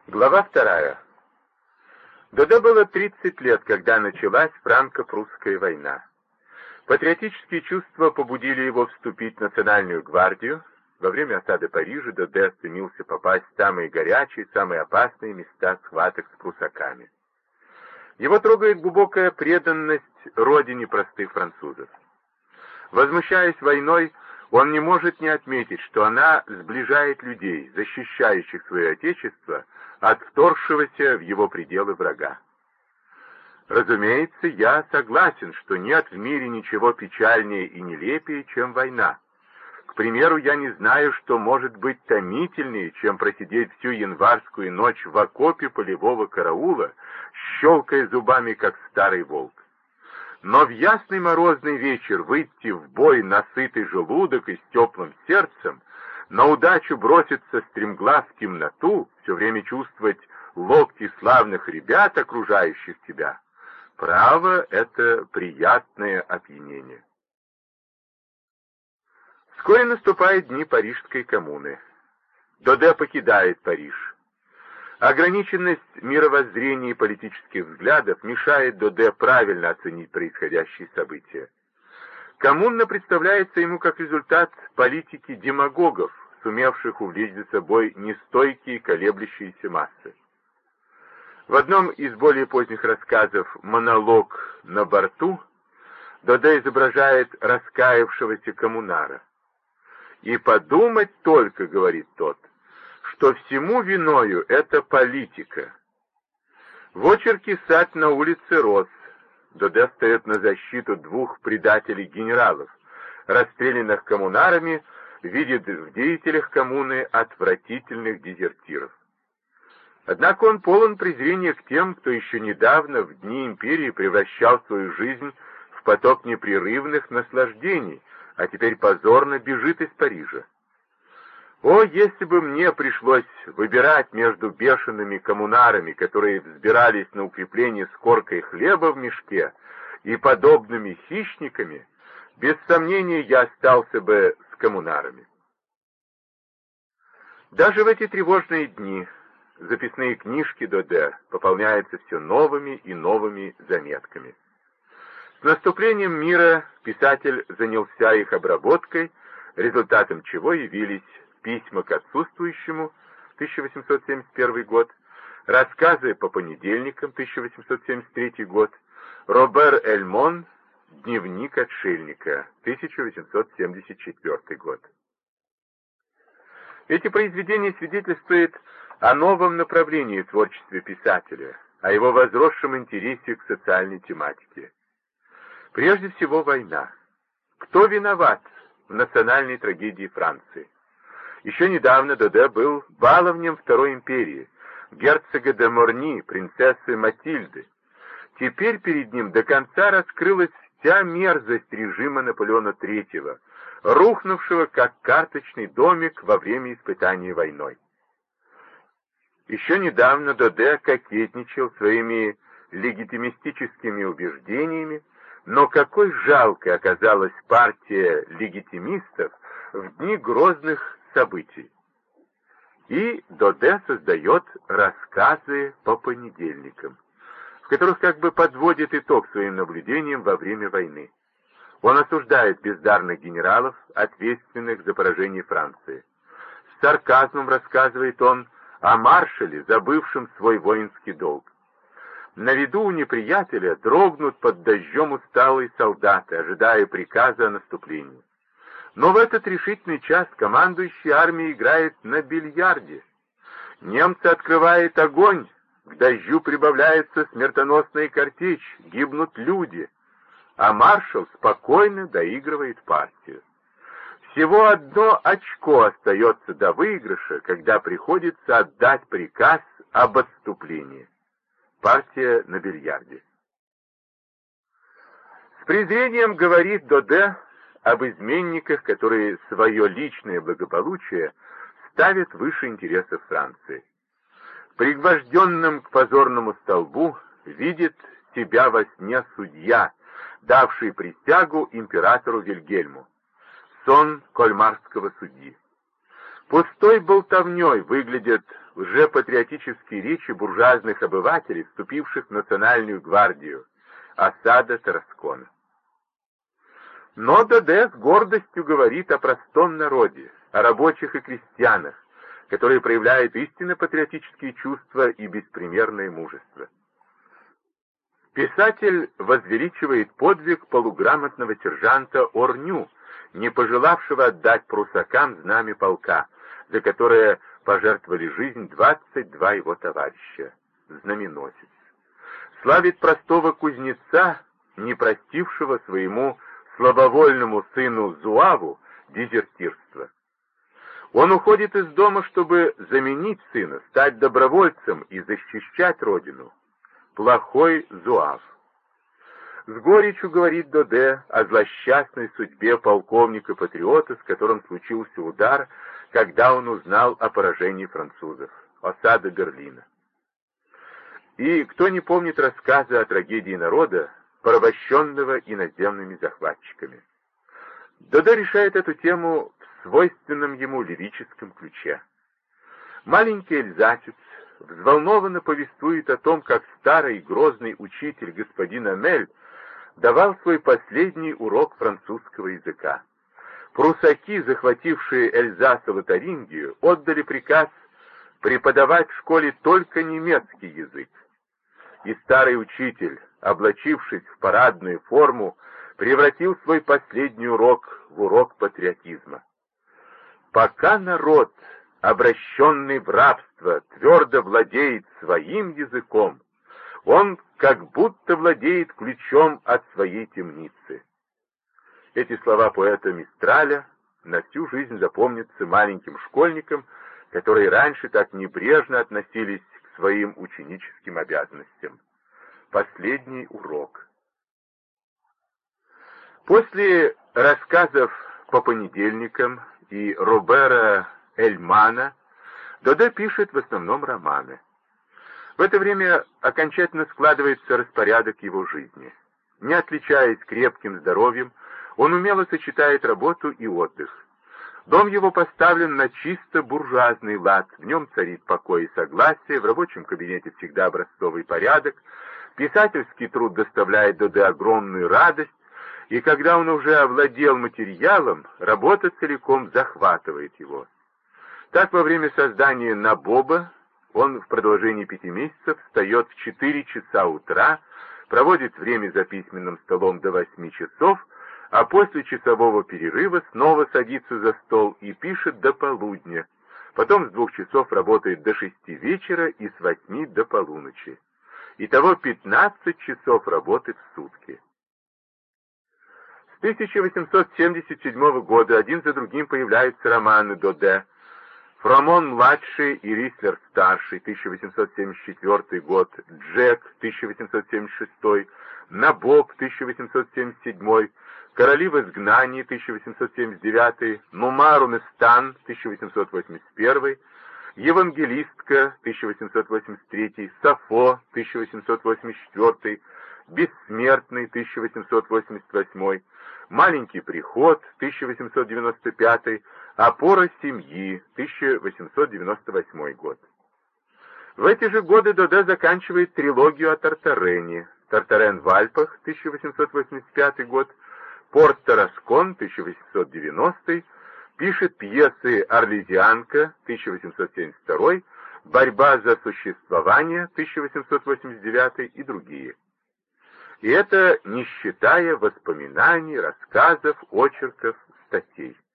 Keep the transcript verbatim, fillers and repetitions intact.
Глава вторая. Доде было тридцать лет, когда началась франко-прусская война. Патриотические чувства побудили его вступить в Национальную гвардию. Во время осады Парижа Доде стремился попасть в самые горячие, самые опасные места схваток с прусаками. Его трогает глубокая преданность родине простых французов. Возмущаясь войной, он не может не отметить, что она сближает людей, защищающих свое отечество, от вторгшегося в его пределы врага. Разумеется, я согласен, что нет в мире ничего печальнее и нелепее, чем война. К примеру, я не знаю, что может быть томительнее, чем просидеть всю январскую ночь в окопе полевого караула, щелкая зубами, как старый волк. Но в ясный морозный вечер выйти в бой на сытый желудок и с теплым сердцем, на удачу броситься стремглав в темноту, все время чувствовать локти славных ребят, окружающих тебя, право, это приятное опьянение. Вскоре наступают дни Парижской коммуны. Доде покидает Париж. Ограниченность мировоззрения и политических взглядов мешает Доде правильно оценить происходящие события. Коммуна представляется ему как результат политики демагогов, сумевших увлечь за собой нестойкие колеблющиеся массы. В одном из более поздних рассказов «Монолог на борту» Доде изображает раскаявшегося коммунара. «И подумать только, — говорит тот, — что всему виною это политика». В очерке «Сад на улице Роз» Доде встает на защиту двух предателей-генералов, расстрелянных коммунарами, видит в деятелях коммуны отвратительных дезертиров. Однако он полон презрения к тем, кто еще недавно, в дни империи, превращал свою жизнь в поток непрерывных наслаждений, а теперь позорно бежит из Парижа. О, если бы мне пришлось выбирать между бешеными коммунарами, которые взбирались на укрепление с коркой хлеба в мешке, и подобными хищниками, без сомнения я остался бы с коммунарами. Даже в эти тревожные дни записные книжки Доде пополняются все новыми и новыми заметками. С наступлением мира писатель занялся их обработкой, результатом чего явились письма к отсутствующему, тысяча восемьсот семьдесят первый год, рассказы по понедельникам, тысяча восемьсот семьдесят третий год, Робер Эльмон, дневник отшельника, тысяча восемьсот семьдесят четвертый год. Эти произведения свидетельствуют о новом направлении в творчестве писателя, о его возросшем интересе к социальной тематике. Прежде всего, война. Кто виноват в национальной трагедии Франции? Еще недавно Доде был баловнем Второй империи, герцога де Морни, принцессы Матильды. Теперь перед ним до конца раскрылась вся мерзость режима Наполеона Третьего, рухнувшего как карточный домик во время испытания войной. Еще недавно Доде кокетничал своими легитимистическими убеждениями, но какой жалкой оказалась партия легитимистов в дни грозных событий. И Доде создает рассказы по понедельникам, в которых как бы подводит итог своим наблюдениям во время войны. Он осуждает бездарных генералов, ответственных за поражение Франции. С сарказмом рассказывает он о маршале, забывшем свой воинский долг. На виду у неприятеля дрогнут под дождем усталые солдаты, ожидая приказа о наступлении. Но в этот решительный час командующий армией играет на бильярде. Немцы открывают огонь, к дождю прибавляется смертоносная картечь, гибнут люди, а маршал спокойно доигрывает партию. Всего одно очко остается до выигрыша, когда приходится отдать приказ об отступлении. Партия на бильярде. С презрением говорит Доде об изменниках, которые свое личное благополучие ставят выше интересов Франции. Пригвожденным к позорному столбу видит тебя во сне судья, давший присягу императору Вильгельму. Сон кольмарского судьи. Пустой болтовней выглядят лжепатриотические речи буржуазных обывателей, вступивших в Национальную гвардию, осада Тараскона. Но Доде с гордостью говорит о простом народе, о рабочих и крестьянах, которые проявляют истинно патриотические чувства и беспримерное мужество. Писатель возвеличивает подвиг полуграмотного сержанта Орню, не пожелавшего отдать прусакам знамя полка, за которое пожертвовали жизнь двадцать два его товарища, знаменосец. Славит простого кузнеца, не простившего своему слабовольному сыну Зуаву дезертирство. Он уходит из дома, чтобы заменить сына, стать добровольцем и защищать родину. Плохой Зуав. С горечью говорит Доде о злосчастной судьбе полковника-патриота, с которым случился удар, когда он узнал о поражении французов, осада Берлина. И кто не помнит рассказы о трагедии народа, порабощенного иноземными захватчиками? Доде решает эту тему в свойственном ему лирическом ключе. Маленький эльзасец взволнованно повествует о том, как старый грозный учитель господин Амель давал свой последний урок французского языка. Прусаки, захватившие Эльзас и Лотарингию, отдали приказ преподавать в школе только немецкий язык. И старый учитель, облачившись в парадную форму, превратил свой последний урок в урок патриотизма. Пока народ, обращенный в рабство, твердо владеет своим языком, он как будто владеет ключом от своей темницы. Эти слова поэта Мистраля на всю жизнь запомнятся маленьким школьникам, которые раньше так небрежно относились к своим ученическим обязанностям. Последний урок. После рассказов по понедельникам и Робера Эльмана Доде пишет в основном романы. В это время окончательно складывается распорядок его жизни. Не отличаясь крепким здоровьем, он умело сочетает работу и отдых. Дом его поставлен на чисто буржуазный лад, в нем царит покой и согласие, в рабочем кабинете всегда образцовый порядок, писательский труд доставляет Доде огромную радость, и когда он уже овладел материалом, работа целиком захватывает его. Так, во время создания «Набоба» он в продолжении пяти месяцев встает в четыре часа утра, проводит время за письменным столом до восьми часов, а после часового перерыва снова садится за стол и пишет до полудня. Потом с двух часов работает до шести вечера и с восьми до полуночи. Итого пятнадцать часов работы в сутки. С тысяча восемьсот семьдесят седьмого года один за другим появляются романы Доде. Фромон-младший и Рислер-старший, тысяча восемьсот семьдесят четвёртый год, Джек, тысяча восемьсот семьдесят шестой, Набоб, тысяча восемьсот семьдесят седьмой, Короли в изгнании, тысяча восемьсот семьдесят девятый, Нумару-Местан, тысяча восемьсот восемьдесят первый, Евангелистка, тысяча восемьсот восемьдесят третий, Сафо, тысяча восемьсот восемьдесят четвёртый, Бессмертный, тысяча восемьсот восемьдесят восьмой, Маленький приход, тысяча восемьсот девяносто пятый, Опора семьи, тысяча восемьсот девяносто восьмой год. В эти же годы Доде заканчивает трилогию о Тартарене. Тартарен в Альпах, тысяча восемьсот восемьдесят пятый год, Порт Тараскон, тысяча восемьсот девяностый, пишет пьесы «Арлезианка», тысяча восемьсот семьдесят второй, «Борьба за существование», тысяча восемьсот восемьдесят девятый и другие. И это не считая воспоминаний, рассказов, очерков, статей.